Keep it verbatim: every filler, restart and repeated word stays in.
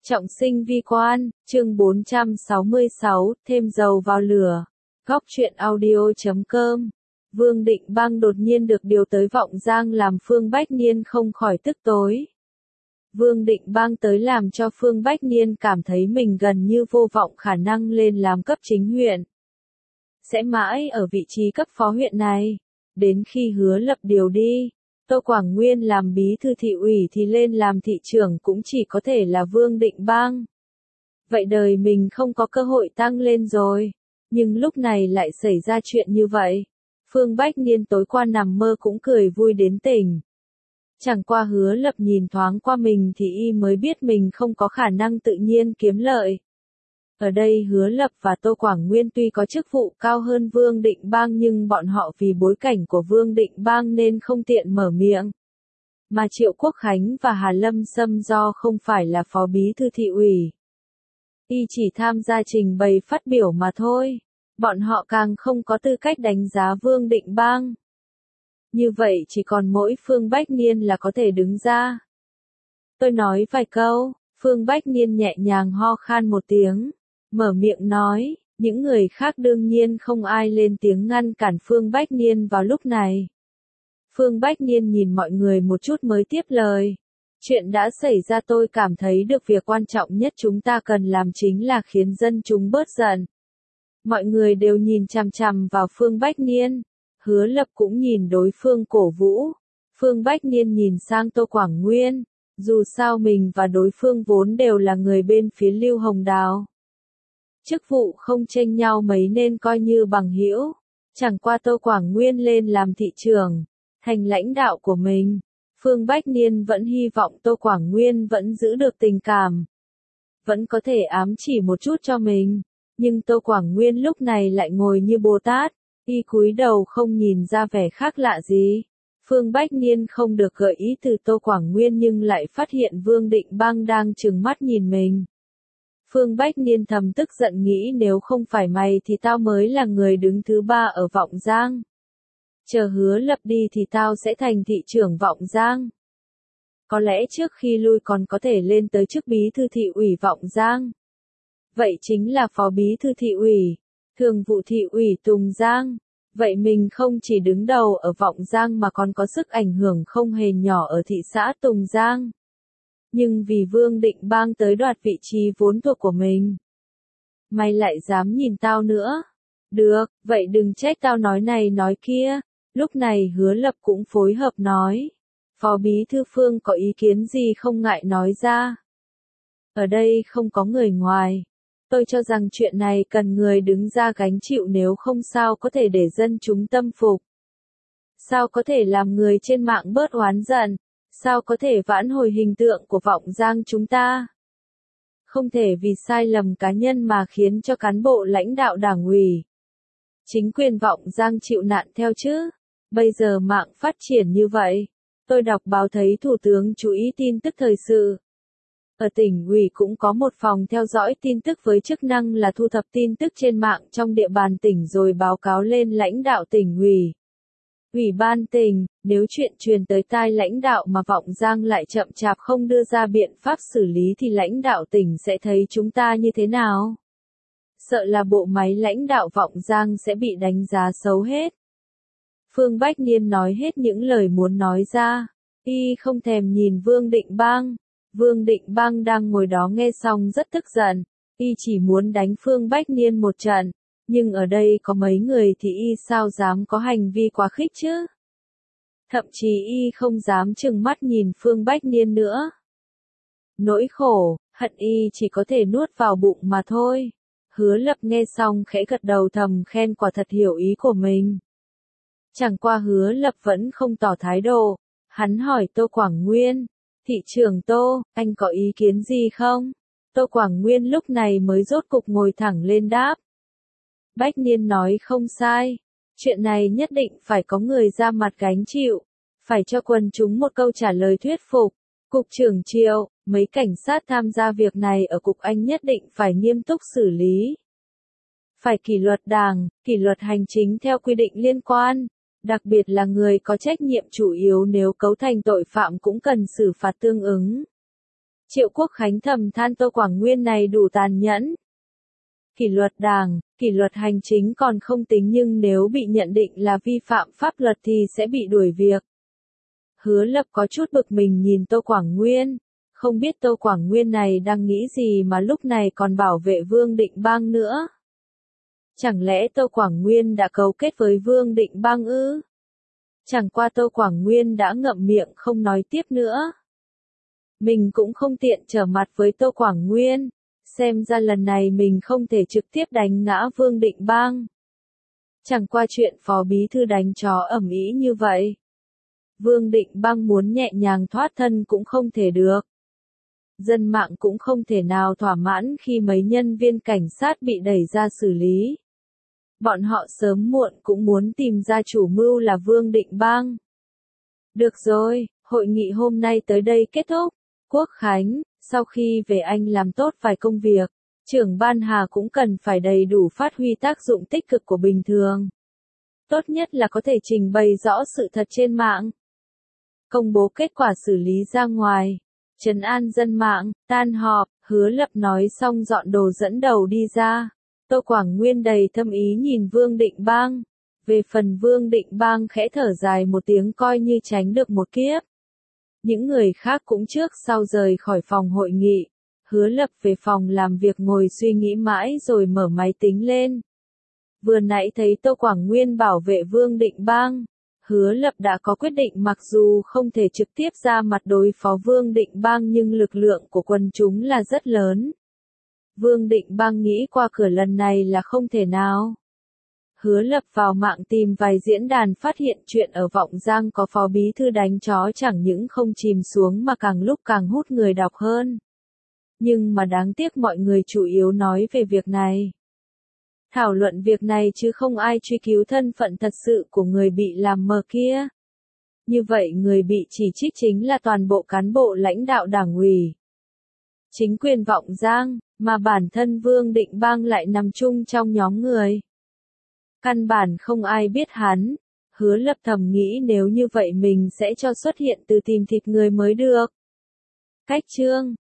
Trọng sinh vi quan, chương bốn trăm sáu mươi sáu, thêm dầu vào lửa. Góc truyện audio chấm com. Vương Định Bang đột nhiên được điều tới Vọng Giang làm Phương Bách Niên không khỏi tức tối. Vương Định Bang tới làm cho Phương Bách Niên cảm thấy mình gần như vô vọng khả năng lên làm cấp chính huyện. Sẽ mãi ở vị trí cấp phó huyện này. Đến khi Hứa Lập điều đi, Tô Quảng Nguyên làm bí thư thị ủy thì lên làm thị trưởng cũng chỉ có thể là Vương Định Bang. Vậy đời mình không có cơ hội tăng lên rồi. Nhưng lúc này lại xảy ra chuyện như vậy. Phương Bách Niên tối qua nằm mơ cũng cười vui đến tỉnh. Chẳng qua Hứa Lập nhìn thoáng qua mình thì y mới biết mình không có khả năng tự nhiên kiếm lợi. Ở đây Hứa Lập và Tô Quảng Nguyên tuy có chức vụ cao hơn Vương Định Bang nhưng bọn họ vì bối cảnh của Vương Định Bang nên không tiện mở miệng. Mà Triệu Quốc Khánh và Hà Lâm Sâm do không phải là phó bí thư thị ủy, y chỉ tham gia trình bày phát biểu mà thôi. Bọn họ càng không có tư cách đánh giá Vương Định Bang. Như vậy chỉ còn mỗi Phương Bách Niên là có thể đứng ra. Tôi nói vài câu, Phương Bách Niên nhẹ nhàng ho khan một tiếng. Mở miệng nói, những người khác đương nhiên không ai lên tiếng ngăn cản Phương Bách Niên vào lúc này. Phương Bách Niên nhìn mọi người một chút mới tiếp lời. Chuyện đã xảy ra tôi cảm thấy được việc quan trọng nhất chúng ta cần làm chính là khiến dân chúng bớt giận. Mọi người đều nhìn chằm chằm vào Phương Bách Niên. Hứa Lập cũng nhìn đối phương cổ vũ. Phương Bách Niên nhìn sang Tô Quảng Nguyên. Dù sao mình và đối phương vốn đều là người bên phía Lưu Hồng Đào. Chức vụ không chênh nhau mấy nên coi như bằng hữu. Chẳng qua Tô Quảng Nguyên lên làm thị trưởng, thành lãnh đạo của mình. Phương Bách Niên vẫn hy vọng Tô Quảng Nguyên vẫn giữ được tình cảm. Vẫn có thể ám chỉ một chút cho mình. Nhưng Tô Quảng Nguyên lúc này lại ngồi như Bồ Tát, y cúi đầu không nhìn ra vẻ khác lạ gì. Phương Bách Niên không được gợi ý từ Tô Quảng Nguyên nhưng lại phát hiện Vương Định Bang đang trừng mắt nhìn mình. Phương Bách Niên thầm tức giận nghĩ nếu không phải mày thì tao mới là người đứng thứ ba ở Vọng Giang. Chờ Hứa Lập đi thì tao sẽ thành thị trưởng Vọng Giang. Có lẽ trước khi lui còn có thể lên tới chức bí thư thị ủy Vọng Giang. Vậy chính là phó bí thư thị ủy, thường vụ thị ủy Tùng Giang. Vậy mình không chỉ đứng đầu ở Vọng Giang mà còn có sức ảnh hưởng không hề nhỏ ở thị xã Tùng Giang. Nhưng vì Vương Định Bang tới đoạt vị trí vốn thuộc của mình. Mày lại dám nhìn tao nữa. Được, vậy đừng trách tao nói này nói kia. Lúc này Hứa Lập cũng phối hợp nói. Phó bí thư Phương có ý kiến gì không ngại nói ra. Ở đây không có người ngoài. Tôi cho rằng chuyện này cần người đứng ra gánh chịu nếu không sao có thể để dân chúng tâm phục. Sao có thể làm người trên mạng bớt oán giận. Sao có thể vãn hồi hình tượng của Vọng Giang chúng ta? Không thể vì sai lầm cá nhân mà khiến cho cán bộ lãnh đạo đảng ủy, chính quyền Vọng Giang chịu nạn theo chứ. Bây giờ mạng phát triển như vậy. Tôi đọc báo thấy Thủ tướng chú ý tin tức thời sự. Ở tỉnh ủy cũng có một phòng theo dõi tin tức với chức năng là thu thập tin tức trên mạng trong địa bàn tỉnh rồi báo cáo lên lãnh đạo tỉnh ủy. Ủy ban tỉnh, nếu chuyện truyền tới tai lãnh đạo mà Vọng Giang lại chậm chạp không đưa ra biện pháp xử lý thì lãnh đạo tỉnh sẽ thấy chúng ta như thế nào? Sợ là bộ máy lãnh đạo Vọng Giang sẽ bị đánh giá xấu hết. Phương Bách Niên nói hết những lời muốn nói ra. Y không thèm nhìn Vương Định Bang. Vương Định Bang đang ngồi đó nghe xong rất tức giận. Y chỉ muốn đánh Phương Bách Niên một trận. Nhưng ở đây có mấy người thì y sao dám có hành vi quá khích chứ? Thậm chí y không dám trừng mắt nhìn Phương Bách Niên nữa. Nỗi khổ, hận y chỉ có thể nuốt vào bụng mà thôi. Hứa Lập nghe xong khẽ gật đầu thầm khen quả thật hiểu ý của mình. Chẳng qua Hứa Lập vẫn không tỏ thái độ. Hắn hỏi Tô Quảng Nguyên. Thị trưởng Tô, anh có ý kiến gì không? Tô Quảng Nguyên lúc này mới rốt cục ngồi thẳng lên đáp. Bách Niên nói không sai. Chuyện này nhất định phải có người ra mặt gánh chịu. Phải cho quần chúng một câu trả lời thuyết phục. Cục trưởng Triệu, mấy cảnh sát tham gia việc này ở cục anh nhất định phải nghiêm túc xử lý. Phải kỷ luật đảng, kỷ luật hành chính theo quy định liên quan. Đặc biệt là người có trách nhiệm chủ yếu nếu cấu thành tội phạm cũng cần xử phạt tương ứng. Triệu Quốc Khánh thầm than Tô Quảng Nguyên này đủ tàn nhẫn. Kỷ luật đảng, kỷ luật hành chính còn không tính nhưng nếu bị nhận định là vi phạm pháp luật thì sẽ bị đuổi việc. Hứa Lập có chút bực mình nhìn Tô Quảng Nguyên, không biết Tô Quảng Nguyên này đang nghĩ gì mà lúc này còn bảo vệ Vương Định Bang nữa. Chẳng lẽ Tô Quảng Nguyên đã cấu kết với Vương Định Bang ư? Chẳng qua Tô Quảng Nguyên đã ngậm miệng không nói tiếp nữa. Mình cũng không tiện trở mặt với Tô Quảng Nguyên, xem ra lần này mình không thể trực tiếp đánh ngã Vương Định Bang. Chẳng qua chuyện phó bí thư đánh chó ầm ĩ như vậy. Vương Định Bang muốn nhẹ nhàng thoát thân cũng không thể được. Dân mạng cũng không thể nào thỏa mãn khi mấy nhân viên cảnh sát bị đẩy ra xử lý. Bọn họ sớm muộn cũng muốn tìm ra chủ mưu là Vương Định Bang. Được rồi, hội nghị hôm nay tới đây kết thúc. Quốc Khánh, sau khi về anh làm tốt vài công việc, trưởng ban Hà cũng cần phải đầy đủ phát huy tác dụng tích cực của bình thường. Tốt nhất là có thể trình bày rõ sự thật trên mạng. Công bố kết quả xử lý ra ngoài. Trấn an dân mạng, tan họp, Hứa Lập nói xong dọn đồ dẫn đầu đi ra. Tô Quảng Nguyên đầy thâm ý nhìn Vương Định Bang. Về phần Vương Định Bang khẽ thở dài một tiếng coi như tránh được một kiếp. Những người khác cũng trước sau rời khỏi phòng hội nghị. Hứa Lập về phòng làm việc ngồi suy nghĩ mãi rồi mở máy tính lên. Vừa nãy thấy Tô Quảng Nguyên bảo vệ Vương Định Bang. Hứa Lập đã có quyết định mặc dù không thể trực tiếp ra mặt đối phó Vương Định Bang nhưng lực lượng của quần chúng là rất lớn. Vương Định Bang nghĩ qua cửa lần này là không thể nào. Hứa Lập vào mạng tìm vài diễn đàn phát hiện chuyện ở Vọng Giang có phó bí thư đánh chó chẳng những không chìm xuống mà càng lúc càng hút người đọc hơn. Nhưng mà đáng tiếc mọi người chủ yếu nói về việc này. Thảo luận việc này chứ không ai truy cứu thân phận thật sự của người bị làm mờ kia. Như vậy người bị chỉ trích chính là toàn bộ cán bộ lãnh đạo đảng ủy. Chính quyền Vọng Giang, mà bản thân Vương Định Bang lại nằm chung trong nhóm người. Căn bản không ai biết hắn. Hứa Lập thầm nghĩ nếu như vậy mình sẽ cho xuất hiện từ tìm thịt người mới được. Cách chương